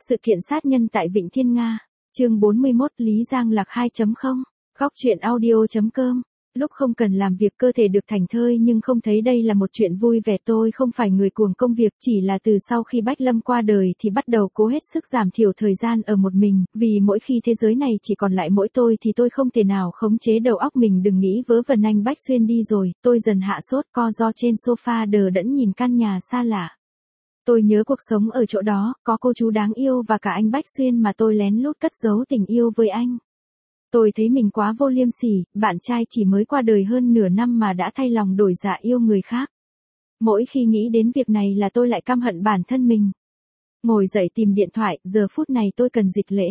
Sự kiện sát nhân tại Vịnh Thiên Nga. Chương 41 Lý Giang Lạc 2.0. Góc truyện audio.com. Lúc không cần làm việc cơ thể được thảnh thơi nhưng không thấy đây là một chuyện vui vẻ. Tôi không phải người cuồng công việc, chỉ là từ sau khi Bách Lâm qua đời thì bắt đầu cố hết sức giảm thiểu thời gian ở một mình, vì mỗi khi thế giới này chỉ còn lại mỗi tôi thì tôi không thể nào khống chế đầu óc mình đừng nghĩ vớ vẩn. Anh Bách Xuyên đi rồi, tôi dần hạ sốt co ro trên sofa đờ đẫn nhìn căn nhà xa lạ. Tôi nhớ cuộc sống ở chỗ đó, có cô chú đáng yêu và cả anh Bách Xuyên mà tôi lén lút cất giấu tình yêu với anh. Tôi thấy mình quá vô liêm sỉ, bạn trai chỉ mới qua đời hơn nửa năm mà đã thay lòng đổi dạ yêu người khác. Mỗi khi nghĩ đến việc này là tôi lại căm hận bản thân mình. Ngồi dậy tìm điện thoại, giờ phút này tôi cần Dịch Lễ.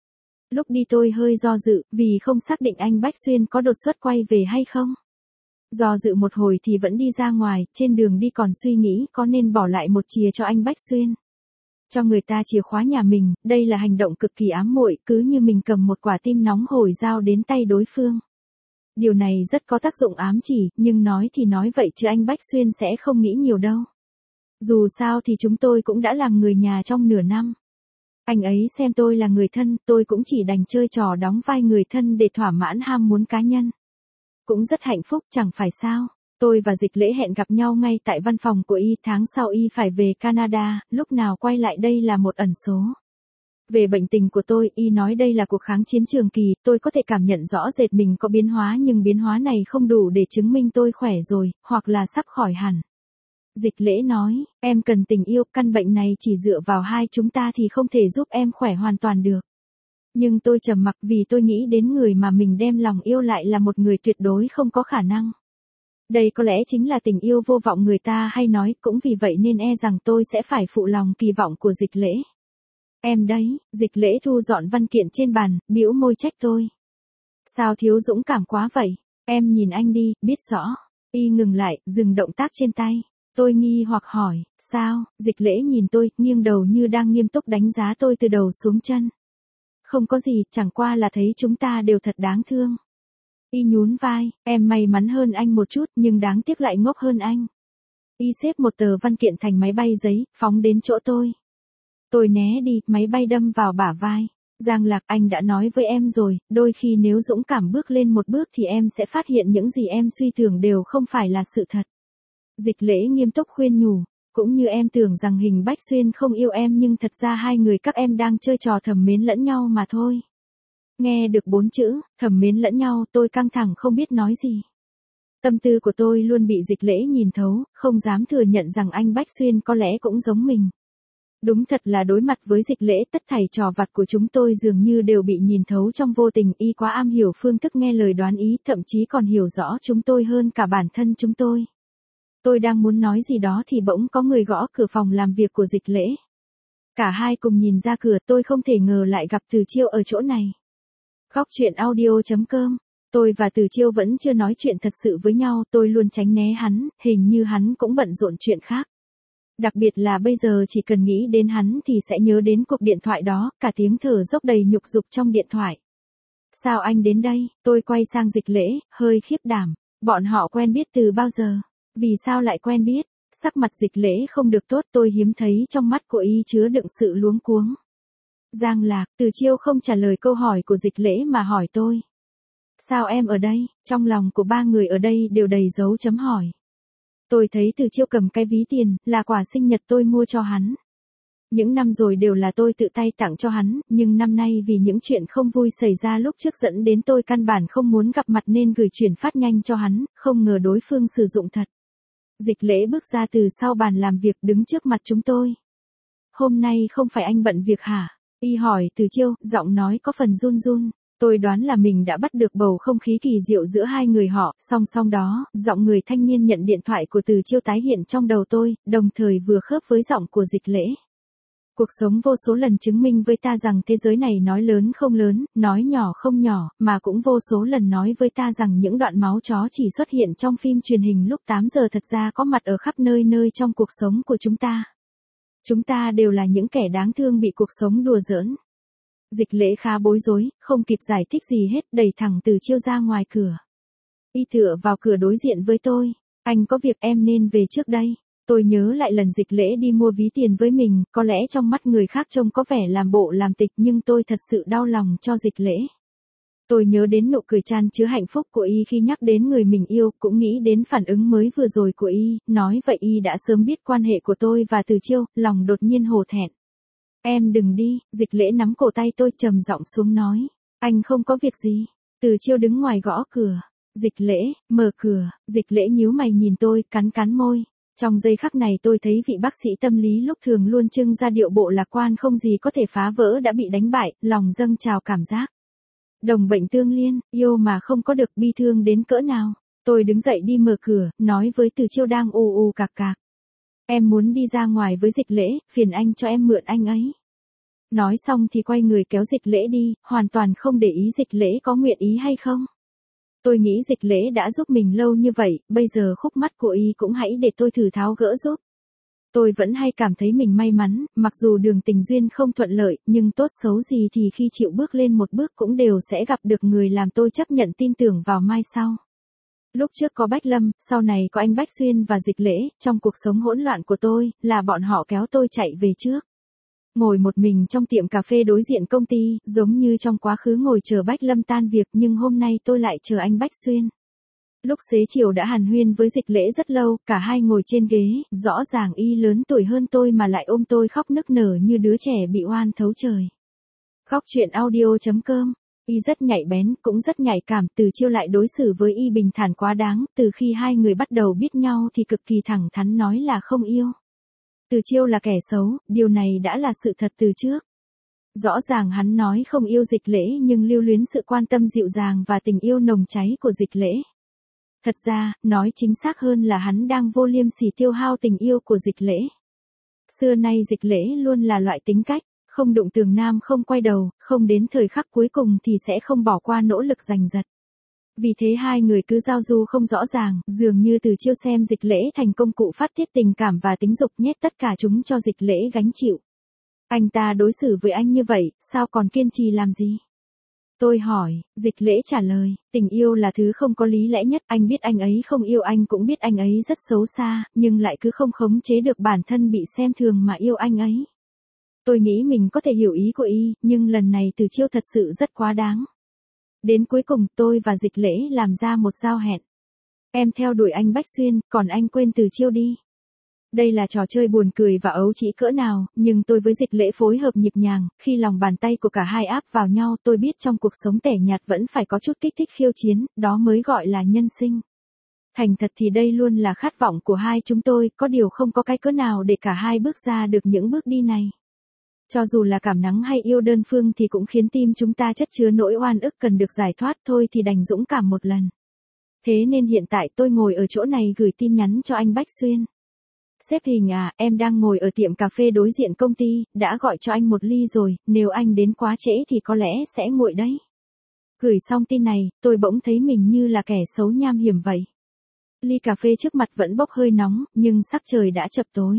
Lúc đi tôi hơi do dự, vì không xác định anh Bách Xuyên có đột xuất quay về hay không. Do dự một hồi thì vẫn đi ra ngoài, trên đường đi còn suy nghĩ có nên bỏ lại một chìa cho anh Bách Xuyên. Cho người ta chìa khóa nhà mình, đây là hành động cực kỳ ám muội, cứ như mình cầm một quả tim nóng hổi giao đến tay đối phương. Điều này rất có tác dụng ám chỉ, nhưng nói thì nói vậy chứ anh Bách Xuyên sẽ không nghĩ nhiều đâu. Dù sao thì chúng tôi cũng đã làm người nhà trong nửa năm. Anh ấy xem tôi là người thân, tôi cũng chỉ đành chơi trò đóng vai người thân để thỏa mãn ham muốn cá nhân. Cũng rất hạnh phúc chẳng phải sao. Tôi và Dịch Lễ hẹn gặp nhau ngay tại văn phòng của y, tháng sau y phải về Canada, lúc nào quay lại đây là một ẩn số. Về bệnh tình của tôi, y nói đây là cuộc kháng chiến trường kỳ, tôi có thể cảm nhận rõ rệt mình có biến hóa nhưng biến hóa này không đủ để chứng minh tôi khỏe rồi, hoặc là sắp khỏi hẳn. Dịch Lễ nói, em cần tình yêu, căn bệnh này chỉ dựa vào hai chúng ta thì không thể giúp em khỏe hoàn toàn được. Nhưng tôi trầm mặc vì tôi nghĩ đến người mà mình đem lòng yêu lại là một người tuyệt đối không có khả năng. Đây có lẽ chính là tình yêu vô vọng người ta hay nói, cũng vì vậy nên e rằng tôi sẽ phải phụ lòng kỳ vọng của Dịch Lễ. Em đấy, Dịch Lễ thu dọn văn kiện trên bàn, bĩu môi trách tôi. Sao thiếu dũng cảm quá vậy? Em nhìn anh đi, biết rõ. Y ngừng lại, dừng động tác trên tay. Tôi nghi hoặc hỏi, sao? Dịch Lễ nhìn tôi, nghiêng đầu như đang nghiêm túc đánh giá tôi từ đầu xuống chân. Không có gì, chẳng qua là thấy chúng ta đều thật đáng thương. Y nhún vai, em may mắn hơn anh một chút nhưng đáng tiếc lại ngốc hơn anh. Y xếp một tờ văn kiện thành máy bay giấy, phóng đến chỗ tôi. Tôi né đi, máy bay đâm vào bả vai. Giang Lạc, anh đã nói với em rồi, đôi khi nếu dũng cảm bước lên một bước thì em sẽ phát hiện những gì em suy tưởng đều không phải là sự thật. Dịch Lễ nghiêm túc khuyên nhủ. Cũng như em tưởng rằng Hình Bách Xuyên không yêu em nhưng thật ra hai người các em đang chơi trò thầm mến lẫn nhau mà thôi. Nghe được 4 chữ, thầm mến lẫn nhau, tôi căng thẳng không biết nói gì. Tâm tư của tôi luôn bị Dịch Lễ nhìn thấu, không dám thừa nhận rằng anh Bách Xuyên có lẽ cũng giống mình. Đúng thật là đối mặt với Dịch Lễ tất thảy trò vặt của chúng tôi dường như đều bị nhìn thấu trong vô tình. Y quá am hiểu phương thức nghe lời đoán ý, thậm chí còn hiểu rõ chúng tôi hơn cả bản thân chúng tôi. Tôi đang muốn nói gì đó thì bỗng có người gõ cửa phòng làm việc của Dịch Lễ. Cả hai cùng nhìn ra cửa, tôi không thể ngờ lại gặp Từ Chiêu ở chỗ này. Góc truyện audio.com. Tôi và Từ Chiêu vẫn chưa nói chuyện thật sự với nhau, tôi luôn tránh né hắn, hình như hắn cũng bận rộn chuyện khác. Đặc biệt là bây giờ chỉ cần nghĩ đến hắn thì sẽ nhớ đến cuộc điện thoại đó, cả tiếng thở dốc đầy nhục dục trong điện thoại. Sao anh đến đây? Tôi quay sang Dịch Lễ, hơi khiếp đảm. Bọn họ quen biết từ bao giờ? Vì sao lại quen biết? Sắc mặt Dịch Lễ không được tốt, tôi hiếm thấy trong mắt của y chứa đựng sự luống cuống. Giang Lạc, Từ Chiêu không trả lời câu hỏi của Dịch Lễ mà hỏi tôi. Sao em ở đây? Trong lòng của ba người ở đây đều đầy dấu chấm hỏi. Tôi thấy Từ Chiêu cầm cái ví tiền, là quà sinh nhật tôi mua cho hắn. Những năm rồi đều là tôi tự tay tặng cho hắn, nhưng năm nay vì những chuyện không vui xảy ra lúc trước dẫn đến tôi căn bản không muốn gặp mặt nên gửi chuyển phát nhanh cho hắn, không ngờ đối phương sử dụng thật. Dịch Lễ bước ra từ sau bàn làm việc đứng trước mặt chúng tôi. Hôm nay không phải anh bận việc hả? Y hỏi Từ Chiêu, giọng nói có phần run run. Tôi đoán là mình đã bắt được bầu không khí kỳ diệu giữa hai người họ, song song đó, giọng người thanh niên nhận điện thoại của Từ Chiêu tái hiện trong đầu tôi, đồng thời vừa khớp với giọng của Dịch Lễ. Cuộc sống vô số lần chứng minh với ta rằng thế giới này nói lớn không lớn, nói nhỏ không nhỏ, mà cũng vô số lần nói với ta rằng những đoạn máu chó chỉ xuất hiện trong phim truyền hình lúc 8 giờ thật ra có mặt ở khắp nơi nơi trong cuộc sống của chúng ta. Chúng ta đều là những kẻ đáng thương bị cuộc sống đùa giỡn. Dịch Lễ khá bối rối, không kịp giải thích gì hết, đẩy thẳng Từ Chiêu ra ngoài cửa. Y tựa vào cửa đối diện với tôi. Anh có việc em nên về trước đây. Tôi nhớ lại lần Dịch Lễ đi mua ví tiền với mình, có lẽ trong mắt người khác trông có vẻ làm bộ làm tịch nhưng tôi thật sự đau lòng cho Dịch Lễ. Tôi nhớ đến nụ cười chan chứa hạnh phúc của y khi nhắc đến người mình yêu, cũng nghĩ đến phản ứng mới vừa rồi của y, nói vậy y đã sớm biết quan hệ của tôi và Từ Chiêu, lòng đột nhiên hổ thẹn. Em đừng đi, Dịch Lễ nắm cổ tay tôi trầm giọng xuống nói. Anh không có việc gì. Từ Chiêu đứng ngoài gõ cửa. Dịch Lễ, mở cửa, Dịch Lễ nhíu mày nhìn tôi, cắn cắn môi. Trong giây khắc này tôi thấy vị bác sĩ tâm lý lúc thường luôn trưng ra điệu bộ lạc quan không gì có thể phá vỡ đã bị đánh bại, lòng dâng trào cảm giác. Đồng bệnh tương liên, yêu mà không có được bi thương đến cỡ nào. Tôi đứng dậy đi mở cửa, nói với Từ Chiêu đang ù ù cạc cạc. Em muốn đi ra ngoài với Dịch Lễ, phiền anh cho em mượn anh ấy. Nói xong thì quay người kéo Dịch Lễ đi, hoàn toàn không để ý Dịch Lễ có nguyện ý hay không. Tôi nghĩ Dịch Lễ đã giúp mình lâu như vậy, bây giờ khúc mắc của y cũng hãy để tôi thử tháo gỡ giúp. Tôi vẫn hay cảm thấy mình may mắn, mặc dù đường tình duyên không thuận lợi, nhưng tốt xấu gì thì khi chịu bước lên một bước cũng đều sẽ gặp được người làm tôi chấp nhận tin tưởng vào mai sau. Lúc trước có Bách Lâm, sau này có anh Bách Xuyên và Dịch Lễ, trong cuộc sống hỗn loạn của tôi, là bọn họ kéo tôi chạy về trước. Ngồi một mình trong tiệm cà phê đối diện công ty, giống như trong quá khứ ngồi chờ Bách Lâm tan việc nhưng hôm nay tôi lại chờ anh Bách Xuyên. Lúc xế chiều đã hàn huyên với Dịch Lễ rất lâu, cả hai ngồi trên ghế, rõ ràng y lớn tuổi hơn tôi mà lại ôm tôi khóc nức nở như đứa trẻ bị oan thấu trời. Khóc chuyện audio.com. Y rất nhạy bén, cũng rất nhạy cảm, Từ Chiêu lại đối xử với y bình thản quá đáng, từ khi hai người bắt đầu biết nhau thì cực kỳ thẳng thắn nói là không yêu. Từ Chiêu là kẻ xấu, điều này đã là sự thật từ trước. Rõ ràng hắn nói không yêu Dịch Lễ nhưng lưu luyến sự quan tâm dịu dàng và tình yêu nồng cháy của Dịch Lễ. Thật ra, nói chính xác hơn là hắn đang vô liêm sỉ tiêu hao tình yêu của Dịch Lễ. Xưa nay Dịch Lễ luôn là loại tính cách, không đụng tường nam không quay đầu, không đến thời khắc cuối cùng thì sẽ không bỏ qua nỗ lực giành giật. Vì thế hai người cứ giao du không rõ ràng, dường như Từ Chiêu xem Dịch Lễ thành công cụ phát tiết tình cảm và tính dục nhét tất cả chúng cho Dịch Lễ gánh chịu. Anh ta đối xử với anh như vậy, sao còn kiên trì làm gì? Tôi hỏi, Dịch Lễ trả lời, tình yêu là thứ không có lý lẽ nhất, anh biết anh ấy không yêu anh cũng biết anh ấy rất xấu xa, nhưng lại cứ không khống chế được bản thân bị xem thường mà yêu anh ấy. Tôi nghĩ mình có thể hiểu ý của y, nhưng lần này Từ Chiêu thật sự rất quá đáng. Đến cuối cùng tôi và Dịch Lễ làm ra một giao hẹn. Em theo đuổi anh Bách Xuyên, còn anh quên Từ Chiêu đi. Đây là trò chơi buồn cười và ấu trĩ cỡ nào, nhưng tôi với Dịch Lễ phối hợp nhịp nhàng, khi lòng bàn tay của cả hai áp vào nhau tôi biết trong cuộc sống tẻ nhạt vẫn phải có chút kích thích khiêu chiến, đó mới gọi là nhân sinh. Thành thật thì đây luôn là khát vọng của hai chúng tôi, có điều không có cái cớ nào để cả hai bước ra được những bước đi này. Cho dù là cảm nắng hay yêu đơn phương thì cũng khiến tim chúng ta chất chứa nỗi oan ức cần được giải thoát thôi thì đành dũng cảm một lần. Thế nên hiện tại tôi ngồi ở chỗ này gửi tin nhắn cho anh Bách Xuyên. Sếp Hình à, em đang ngồi ở tiệm cà phê đối diện công ty, đã gọi cho anh một ly rồi, nếu anh đến quá trễ thì có lẽ sẽ nguội đấy. Gửi xong tin này, tôi bỗng thấy mình như là kẻ xấu nham hiểm vậy. Ly cà phê trước mặt vẫn bốc hơi nóng, nhưng sắc trời đã chập tối.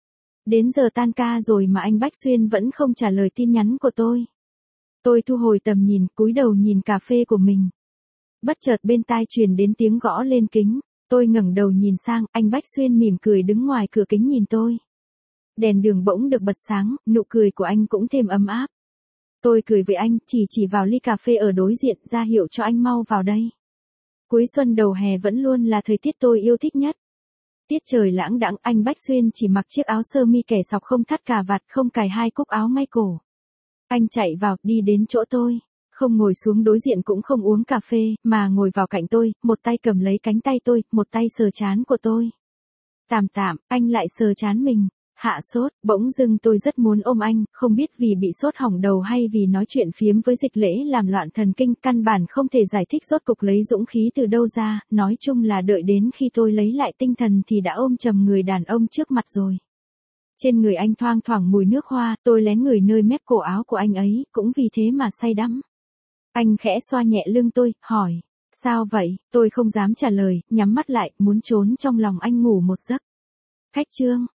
Đến giờ tan ca rồi mà anh Bách Xuyên vẫn không trả lời tin nhắn của tôi. Tôi thu hồi tầm nhìn, cúi đầu nhìn cà phê của mình. Bất chợt bên tai truyền đến tiếng gõ lên kính. Tôi ngẩng đầu nhìn sang, anh Bách Xuyên mỉm cười đứng ngoài cửa kính nhìn tôi. Đèn đường bỗng được bật sáng, nụ cười của anh cũng thêm ấm áp. Tôi cười với anh, chỉ vào ly cà phê ở đối diện, ra hiệu cho anh mau vào đây. Cuối xuân đầu hè vẫn luôn là thời tiết tôi yêu thích nhất. Tiết trời lãng đãng, anh Bách Xuyên chỉ mặc chiếc áo sơ mi kẻ sọc không thắt cà vạt, không cài hai cúc áo may cổ. Anh chạy vào, đi đến chỗ tôi. Không ngồi xuống đối diện cũng không uống cà phê, mà ngồi vào cạnh tôi, một tay cầm lấy cánh tay tôi, một tay sờ trán của tôi. Tạm, anh lại sờ trán mình. Hạ sốt, bỗng dưng tôi rất muốn ôm anh, không biết vì bị sốt hỏng đầu hay vì nói chuyện phiếm với Dịch Lễ làm loạn thần kinh, căn bản không thể giải thích rốt cục lấy dũng khí từ đâu ra, nói chung là đợi đến khi tôi lấy lại tinh thần thì đã ôm chầm người đàn ông trước mặt rồi. Trên người anh thoang thoảng mùi nước hoa, tôi lén ngửi nơi mép cổ áo của anh ấy, cũng vì thế mà say đắm. Anh khẽ xoa nhẹ lưng tôi, hỏi, sao vậy? Tôi không dám trả lời, nhắm mắt lại, muốn trốn trong lòng anh ngủ một giấc. Khách trương,